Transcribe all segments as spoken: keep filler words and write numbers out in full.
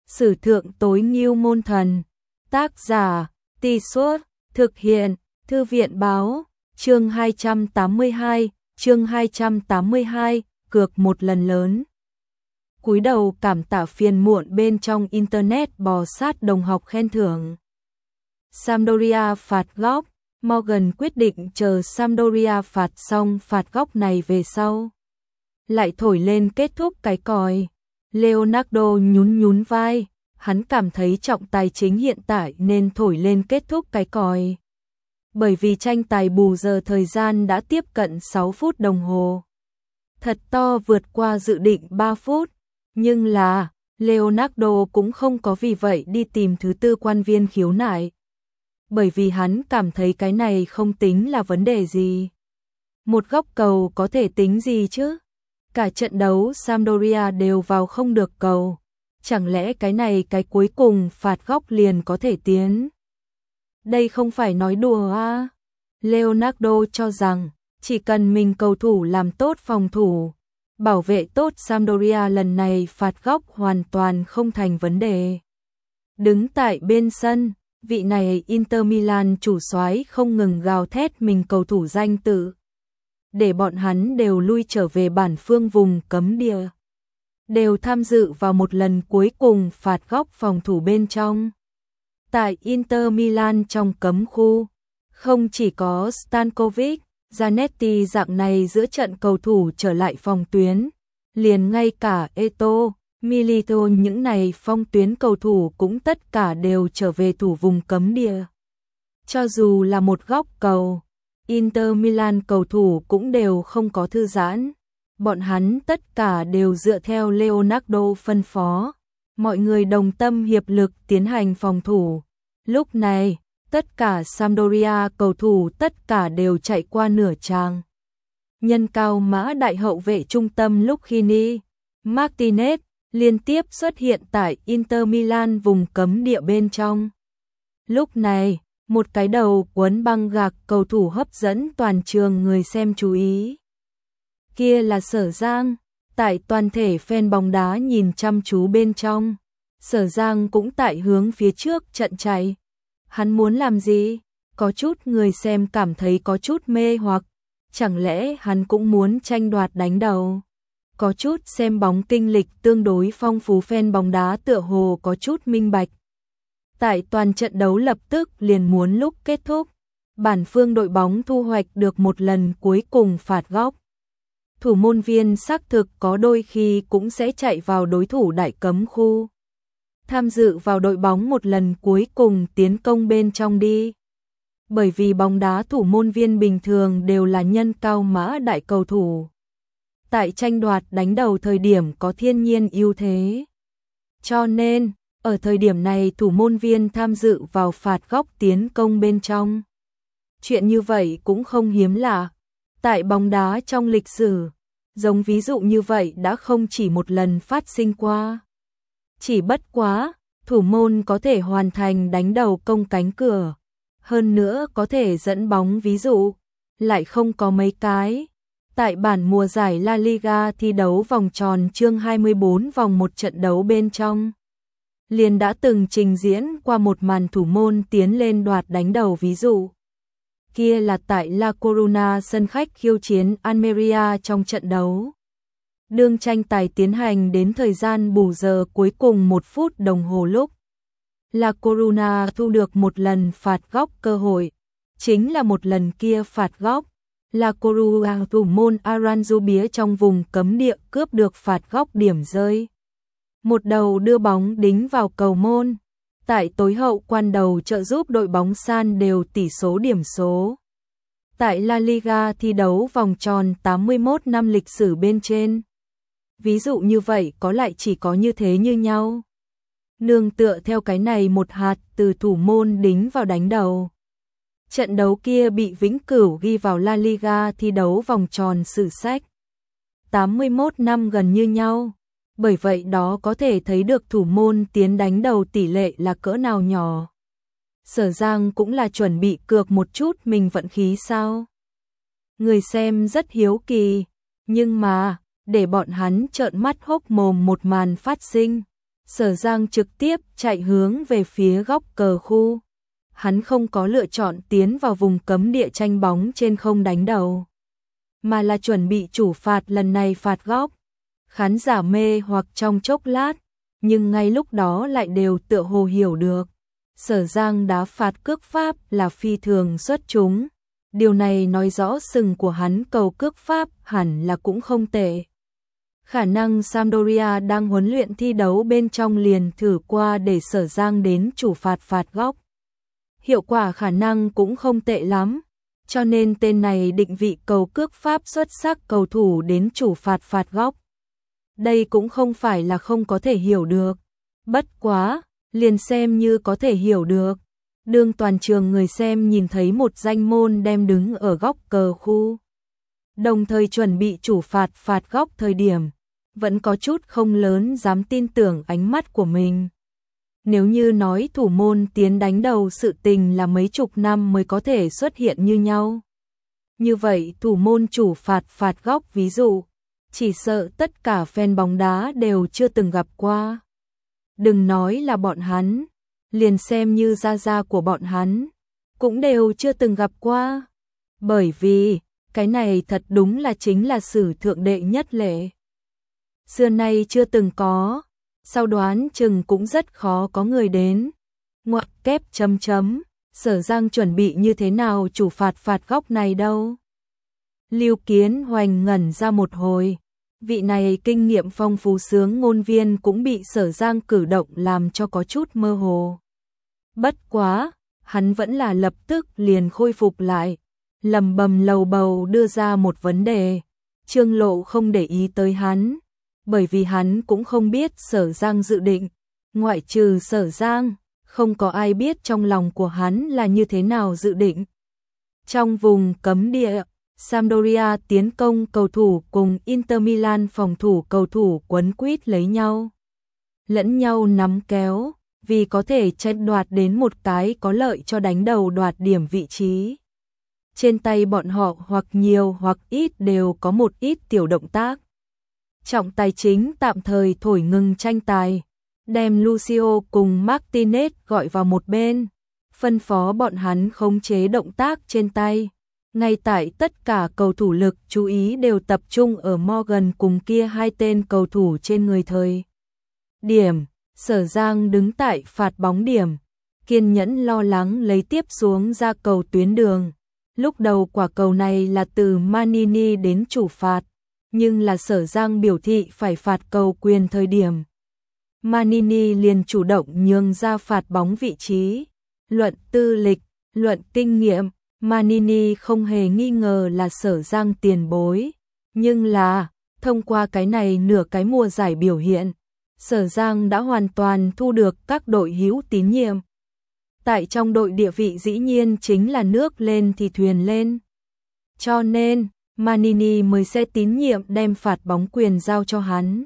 Sử thượng tối ngưu môn thần. Tác giả, Tì Suốt, thực hiện, Thư viện báo, chương hai trăm tám mươi hai, chương hai trăm tám mươi hai, cược một lần lớn. Cúi đầu cảm tạ phiền muộn bên trong internet bò sát đồng học khen thưởng. Sampdoria phạt góc, Morgan quyết định chờ Sampdoria phạt xong phạt góc này về sau. Lại thổi lên kết thúc cái còi. Leonardo nhún nhún vai, hắn cảm thấy trọng tài chính hiện tại nên thổi lên kết thúc cái còi. Bởi vì tranh tài bù giờ thời gian đã tiếp cận sáu phút đồng hồ. Thật to vượt qua dự định ba phút, nhưng là Leonardo cũng không có vì vậy đi tìm thứ tư quan viên khiếu nại. Bởi vì hắn cảm thấy cái này không tính là vấn đề gì. Một góc cầu có thể tính gì chứ? Cả trận đấu Sampdoria đều vào không được cầu. Chẳng lẽ cái này cái cuối cùng phạt góc liền có thể tiến? Đây không phải nói đùa à? Leonardo cho rằng chỉ cần mình cầu thủ làm tốt phòng thủ, bảo vệ tốt Sampdoria lần này phạt góc hoàn toàn không thành vấn đề. Đứng tại bên sân, vị này Inter Milan chủ soái không ngừng gào thét mình cầu thủ danh tự, để bọn hắn đều lui trở về bản phương vùng cấm địa, đều tham dự vào một lần cuối cùng phạt góc phòng thủ bên trong. Tại Inter Milan trong cấm khu, không chỉ có Stankovic, Zanetti dạng này giữa trận cầu thủ trở lại phòng tuyến, liền ngay cả Eto'o, Milito những này phong tuyến cầu thủ cũng tất cả đều trở về thủ vùng cấm địa. Cho dù là một góc cầu, Inter Milan cầu thủ cũng đều không có thư giãn. Bọn hắn tất cả đều dựa theo Leonardo phân phó. Mọi người đồng tâm hiệp lực tiến hành phòng thủ. Lúc này, tất cả Sampdoria cầu thủ tất cả đều chạy qua nửa tràng. Nhân cao mã đại hậu vệ trung tâm Lucchini, Martinez liên tiếp xuất hiện tại Inter Milan vùng cấm địa bên trong. Lúc này, một cái đầu quấn băng gạc cầu thủ hấp dẫn toàn trường người xem chú ý. Kia là Sở Giang, tại toàn thể fan bóng đá nhìn chăm chú bên trong. Sở Giang cũng tại hướng phía trước trận chạy. Hắn muốn làm gì? Có chút người xem cảm thấy có chút mê hoặc. Chẳng lẽ hắn cũng muốn tranh đoạt đánh đầu? Có chút xem bóng kinh lịch tương đối phong phú fan bóng đá tựa hồ có chút minh bạch. Tại toàn trận đấu lập tức liền muốn lúc kết thúc, bản phương đội bóng thu hoạch được một lần cuối cùng phạt góc. Thủ môn viên xác thực có đôi khi cũng sẽ chạy vào đối thủ đại cấm khu, tham dự vào đội bóng một lần cuối cùng tiến công bên trong đi. Bởi vì bóng đá thủ môn viên bình thường đều là nhân cao mã đại cầu thủ. Tại tranh đoạt đánh đầu thời điểm có thiên nhiên ưu thế. Cho nên, ở thời điểm này thủ môn viên tham dự vào phạt góc tiến công bên trong. Chuyện như vậy cũng không hiếm lạ. Tại bóng đá trong lịch sử, giống ví dụ như vậy đã không chỉ một lần phát sinh qua. Chỉ bất quá, thủ môn có thể hoàn thành đánh đầu công cánh cửa. Hơn nữa có thể dẫn bóng ví dụ, lại không có mấy cái. Tại bản mùa giải La Liga thi đấu vòng tròn chương hai mươi bốn vòng một trận đấu bên trong, liền đã từng trình diễn qua một màn thủ môn tiến lên đoạt đánh đầu ví dụ. Kia là tại La Coruna sân khách khiêu chiến Almeria trong trận đấu. Đương tranh tài tiến hành đến thời gian bù giờ cuối cùng một phút đồng hồ lúc, La Coruna thu được một lần phạt góc cơ hội, chính là một lần kia phạt góc. La Coruna thủ môn Aranzubia trong vùng cấm địa cướp được phạt góc điểm rơi. Một đầu đưa bóng đính vào cầu môn. Tại tối hậu quan đầu trợ giúp đội bóng san đều tỷ số điểm số. Tại La Liga thi đấu vòng tròn tám mươi mốt năm lịch sử bên trên. Ví dụ như vậy có lại chỉ có như thế như nhau. Nương tựa theo cái này một hạt từ thủ môn đính vào đánh đầu. Trận đấu kia bị vĩnh cửu ghi vào La Liga thi đấu vòng tròn sử sách. tám mươi mốt năm gần như nhau. Bởi vậy đó có thể thấy được thủ môn tiến đánh đầu tỷ lệ là cỡ nào nhỏ. Sở Giang cũng là chuẩn bị cược một chút mình vận khí sao. Người xem rất hiếu kỳ, nhưng mà, để bọn hắn trợn mắt hốc mồm một màn phát sinh. Sở Giang trực tiếp chạy hướng về phía góc cờ khu. Hắn không có lựa chọn tiến vào vùng cấm địa tranh bóng trên không đánh đầu, mà là chuẩn bị chủ phạt lần này phạt góc. Khán giả mê hoặc trong chốc lát, nhưng ngay lúc đó lại đều tựa hồ hiểu được. Sở Giang đá phạt cước pháp là phi thường xuất chúng. Điều này nói rõ sừng của hắn cầu cước pháp hẳn là cũng không tệ. Khả năng Sampdoria đang huấn luyện thi đấu bên trong liền thử qua để Sở Giang đến chủ phạt phạt góc. Hiệu quả khả năng cũng không tệ lắm, cho nên tên này định vị cầu cước pháp xuất sắc cầu thủ đến chủ phạt phạt góc. Đây cũng không phải là không có thể hiểu được. Bất quá, liền xem như có thể hiểu được. Đương toàn trường người xem nhìn thấy một danh môn đem đứng ở góc cờ khu, đồng thời chuẩn bị chủ phạt phạt góc thời điểm, vẫn có chút không lớn dám tin tưởng ánh mắt của mình. Nếu như nói thủ môn tiến đánh đầu sự tình là mấy chục năm mới có thể xuất hiện như nhau, như vậy thủ môn chủ phạt phạt góc ví dụ, chỉ sợ tất cả fan bóng đá đều chưa từng gặp qua. Đừng nói là bọn hắn, liền xem như gia gia của bọn hắn, cũng đều chưa từng gặp qua. Bởi vì, cái này thật đúng là chính là sử thượng đệ nhất lệ. Xưa nay chưa từng có, sau đoán chừng cũng rất khó có người đến. Ngoặc kép chấm chấm, Sở Giang chuẩn bị như thế nào chủ phạt phạt góc này đâu. Lưu Kiến Hoành ngẩn ra một hồi. Vị này kinh nghiệm phong phú sướng ngôn viên cũng bị Sở Giang cử động làm cho có chút mơ hồ. Bất quá, hắn vẫn là lập tức liền khôi phục lại, lầm bầm lầu bầu đưa ra một vấn đề. Trương Lộ không để ý tới hắn, bởi vì hắn cũng không biết Sở Giang dự định. Ngoại trừ Sở Giang, không có ai biết trong lòng của hắn là như thế nào dự định. Trong vùng cấm địa, Sampdoria tiến công cầu thủ cùng Inter Milan phòng thủ cầu thủ quấn quýt lấy nhau, lẫn nhau nắm kéo, vì có thể tranh đoạt đến một cái có lợi cho đánh đầu đoạt điểm vị trí. Trên tay bọn họ hoặc nhiều hoặc ít đều có một ít tiểu động tác. Trọng tài chính tạm thời thổi ngừng tranh tài, đem Lucio cùng Martinez gọi vào một bên, phân phó bọn hắn khống chế động tác trên tay. Ngay tại tất cả cầu thủ lực chú ý đều tập trung ở Morgan cùng kia hai tên cầu thủ trên người thời điểm, Sở Giang đứng tại phạt bóng điểm, kiên nhẫn lo lắng lấy tiếp xuống ra cầu tuyến đường. Lúc đầu quả cầu này là từ Manini đến chủ phạt, nhưng là Sở Giang biểu thị phải phạt cầu quyền thời điểm, Manini liền chủ động nhường ra phạt bóng vị trí. Luận tư lịch, luận kinh nghiệm, Manini không hề nghi ngờ là Sở Giang tiền bối, nhưng là, thông qua cái này nửa cái mùa giải biểu hiện, Sở Giang đã hoàn toàn thu được các đội hữu tín nhiệm. Tại trong đội địa vị dĩ nhiên chính là nước lên thì thuyền lên. Cho nên, Manini mới sẽ tín nhiệm đem phạt bóng quyền giao cho hắn.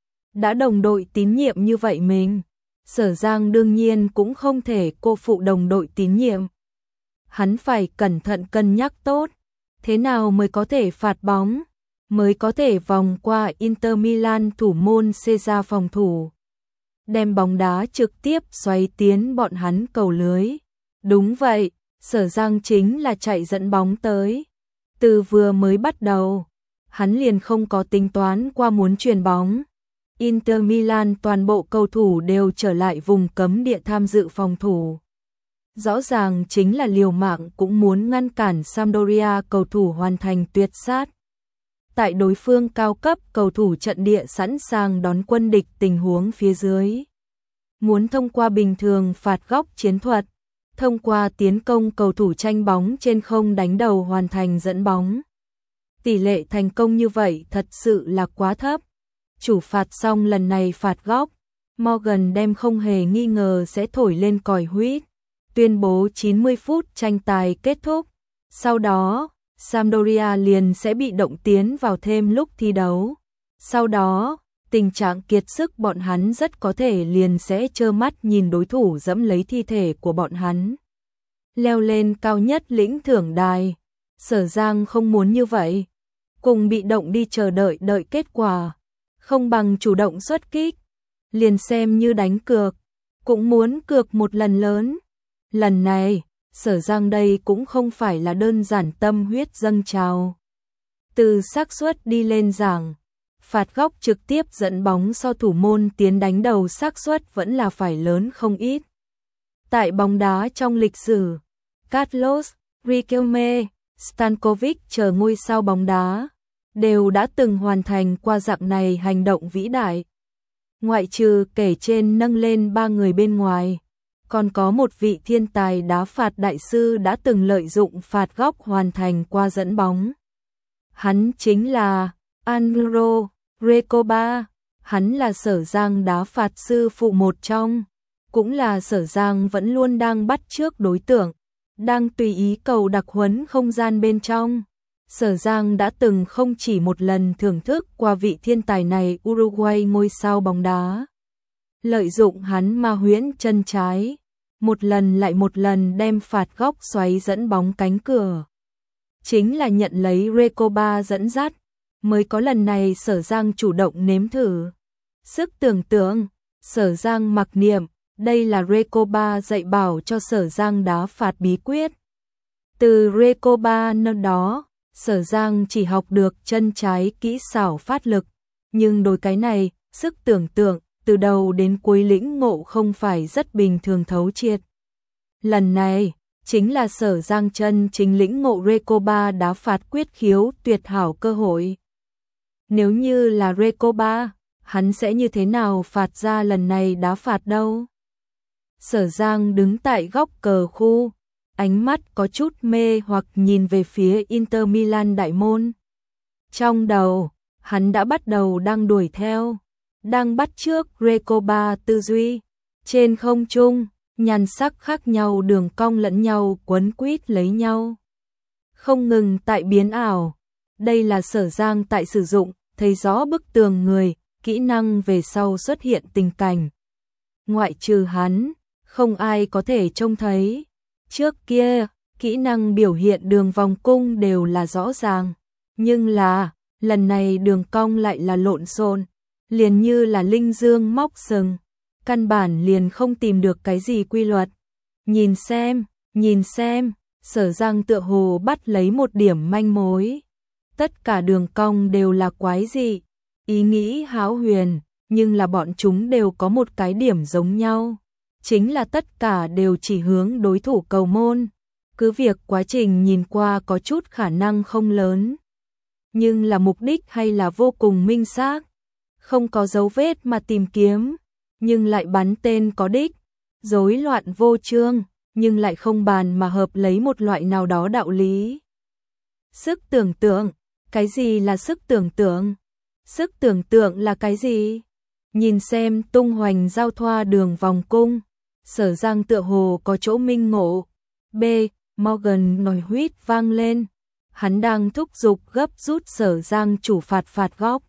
Đã đồng đội tín nhiệm như vậy mình, Sở Giang đương nhiên cũng không thể cô phụ đồng đội tín nhiệm. Hắn phải cẩn thận cân nhắc tốt, thế nào mới có thể phạt bóng, mới có thể vòng qua Inter Milan thủ môn Cesar phòng thủ, đem bóng đá trực tiếp xoáy tiến bọn hắn cầu lưới. Đúng vậy, Sở Giang chính là chạy dẫn bóng tới. Từ vừa mới bắt đầu, hắn liền không có tính toán qua muốn chuyền bóng. Inter Milan toàn bộ cầu thủ đều trở lại vùng cấm địa tham dự phòng thủ. Rõ ràng chính là liều mạng cũng muốn ngăn cản Sampdoria cầu thủ hoàn thành tuyệt sát. Tại đối phương cao cấp cầu thủ trận địa sẵn sàng đón quân địch tình huống phía dưới. Muốn thông qua bình thường phạt góc chiến thuật, thông qua tiến công cầu thủ tranh bóng trên không đánh đầu hoàn thành dẫn bóng. Tỷ lệ thành công như vậy thật sự là quá thấp. Chủ phạt xong lần này phạt góc, Morgan đem không hề nghi ngờ sẽ thổi lên còi huýt, tuyên bố chín mươi phút tranh tài kết thúc. Sau đó, Sampdoria liền sẽ bị động tiến vào thêm lúc thi đấu. Sau đó, tình trạng kiệt sức bọn hắn rất có thể liền sẽ trơ mắt nhìn đối thủ dẫm lấy thi thể của bọn hắn, leo lên cao nhất lĩnh thưởng đài. Sở Giang không muốn như vậy, cùng bị động đi chờ đợi đợi kết quả, không bằng chủ động xuất kích. liền xem như đánh cược, cũng muốn cược một lần lớn. Lần này, Sở Giang đây cũng không phải là đơn giản tâm huyết dâng trào. Từ xác suất đi lên giảng, phạt góc trực tiếp dẫn bóng so thủ môn tiến đánh đầu xác suất vẫn là phải lớn không ít. Tại bóng đá trong lịch sử, Carlos, Riquelme, Stankovic chờ ngôi sao bóng đá đều đã từng hoàn thành qua dạng này hành động vĩ đại. Ngoại trừ kể trên nâng lên ba người bên ngoài, còn có một vị thiên tài đá phạt đại sư đã từng lợi dụng phạt góc hoàn thành qua dẫn bóng. Hắn chính là Álvaro Recoba, hắn là Sở Giang đá phạt sư phụ một trong, cũng là Sở Giang vẫn luôn đang bắt chước đối tượng, đang tùy ý cầu đặc huấn không gian bên trong. Sở Giang đã từng không chỉ một lần thưởng thức qua vị thiên tài này Uruguay ngôi sao bóng đá. Lợi dụng hắn ma huyễn chân trái, một lần lại một lần đem phạt góc xoáy dẫn bóng cánh cửa. Chính là nhận lấy Recoba dẫn dắt, mới có lần này Sở Giang chủ động nếm thử. Sức tưởng tượng, Sở Giang mặc niệm, đây là Recoba dạy bảo cho Sở Giang đá phạt bí quyết. Từ Recoba nơi đó, Sở Giang chỉ học được chân trái kỹ xảo phát lực, nhưng đối cái này, sức tưởng tượng, từ đầu đến cuối lĩnh ngộ không phải rất bình thường thấu triệt. Lần này, chính là Sở Giang chân chính lĩnh ngộ Recoba đá phạt quyết khiếu tuyệt hảo cơ hội. Nếu như là Recoba, hắn sẽ như thế nào phạt ra lần này đá phạt đâu? Sở Giang đứng tại góc cờ khu, ánh mắt có chút mê hoặc nhìn về phía Inter Milan đại môn. Trong đầu, hắn đã bắt đầu đang đuổi theo, đang bắt chước Recoba tư duy. Trên không trung, nhan sắc khác nhau đường cong lẫn nhau quấn quýt lấy nhau. Không ngừng tại biến ảo, đây là Sở Giang tại sử dụng, thấy rõ bức tường người, kỹ năng về sau xuất hiện tình cảnh. Ngoại trừ hắn, không ai có thể trông thấy. Trước kia, kỹ năng biểu hiện đường vòng cung đều là rõ ràng, nhưng là, lần này đường cong lại là lộn xộn, liền như là linh dương móc sừng, căn bản liền không tìm được cái gì quy luật. Nhìn xem, nhìn xem, Sở Giang tựa hồ bắt lấy một điểm manh mối. Tất cả đường cong đều là quái dị, ý nghĩ hão huyền, nhưng là bọn chúng đều có một cái điểm giống nhau. Chính là tất cả đều chỉ hướng đối thủ cầu môn, cứ việc quá trình nhìn qua có chút khả năng không lớn, nhưng là mục đích hay là vô cùng minh xác, không có dấu vết mà tìm kiếm, nhưng lại bắn tên có đích, rối loạn vô chương, nhưng lại không bàn mà hợp lấy một loại nào đó đạo lý. Sức tưởng tượng, cái gì là sức tưởng tượng? Sức tưởng tượng là cái gì? Nhìn xem tung hoành giao thoa đường vòng cung, Sở Giang tựa hồ có chỗ minh ngộ. B. Morgan nổi huýt vang lên. Hắn đang thúc giục gấp rút Sở Giang chủ phạt phạt góc.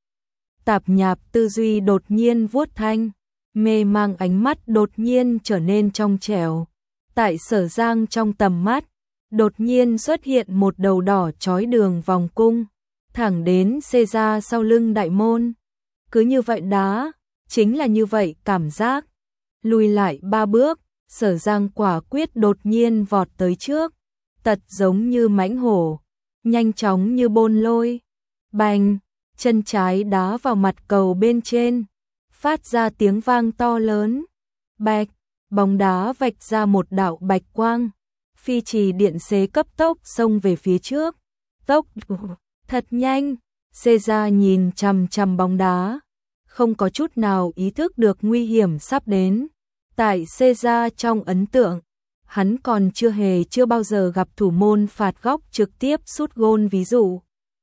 Tạp nhạp tư duy đột nhiên vuốt thanh, mê mang ánh mắt đột nhiên trở nên trong trẻo. Tại Sở Giang trong tầm mắt, đột nhiên xuất hiện một đầu đỏ chói đường vòng cung, thẳng đến xê ra sau lưng đại môn. Cứ như vậy đá, chính là như vậy cảm giác. Lùi lại ba bước, Sở Giang quả quyết đột nhiên vọt tới trước, tật giống như mãnh hổ, nhanh chóng như bôn lôi. Bành, chân trái đá vào mặt cầu bên trên, phát ra tiếng vang to lớn. Bạch, bóng đá vạch ra một đạo bạch quang, phi trì điện xế cấp tốc xông về phía trước. Tốc thật nhanh, xê ra nhìn chằm chằm bóng đá, không có chút nào ý thức được nguy hiểm sắp đến. Tại Caesar trong ấn tượng, hắn còn chưa hề chưa bao giờ gặp thủ môn phạt góc trực tiếp sút gôn ví dụ.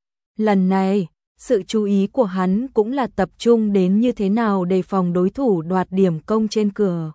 Lần này, sự chú ý của hắn cũng là tập trung đến như thế nào đề phòng đối thủ đoạt điểm công trên cửa.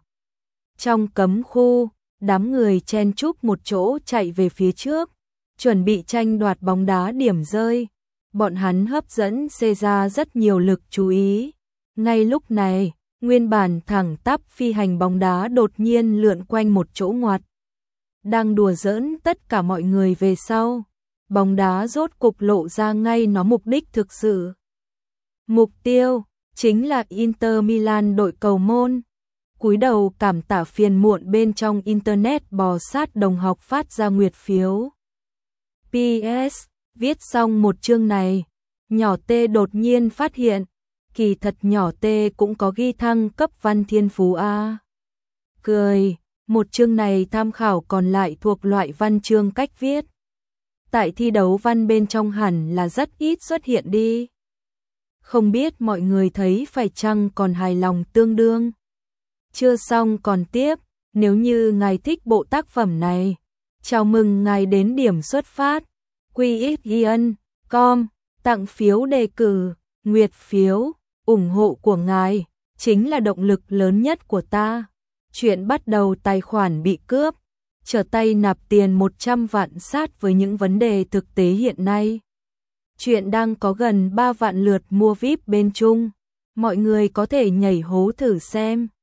Trong cấm khu, đám người chen chúc một chỗ chạy về phía trước, chuẩn bị tranh đoạt bóng đá điểm rơi. Bọn hắn hấp dẫn Caesar rất nhiều lực chú ý. Ngay lúc này, nguyên bản thẳng tắp phi hành bóng đá đột nhiên lượn quanh một chỗ ngoặt. Đang đùa giỡn tất cả mọi người về sau, bóng đá rốt cục lộ ra ngay nó mục đích thực sự. Mục tiêu, chính là Inter Milan đội cầu môn. Cúi đầu cảm tả phiền muộn bên trong internet bò sát đồng học phát ra nguyệt phiếu. pê ét, viết xong một chương này, nhỏ T đột nhiên phát hiện, kỳ thật nhỏ T cũng có ghi thăng cấp văn thiên phú a. Cười, một chương này tham khảo còn lại thuộc loại văn chương cách viết. Tại thi đấu văn bên trong hẳn là rất ít xuất hiện đi. Không biết mọi người thấy phải chăng còn hài lòng tương đương. Chưa xong còn tiếp, nếu như ngài thích bộ tác phẩm này, chào mừng ngài đến điểm xuất phát, quy ích ian chấm com, tặng phiếu đề cử, nguyệt phiếu, ủng hộ của ngài, chính là động lực lớn nhất của ta. Chuyện bắt đầu tài khoản bị cướp, trở tay nạp tiền một trăm vạn sát với những vấn đề thực tế hiện nay. Chuyện đang có gần ba vạn lượt mua víp bên Trung, mọi người có thể nhảy hố thử xem.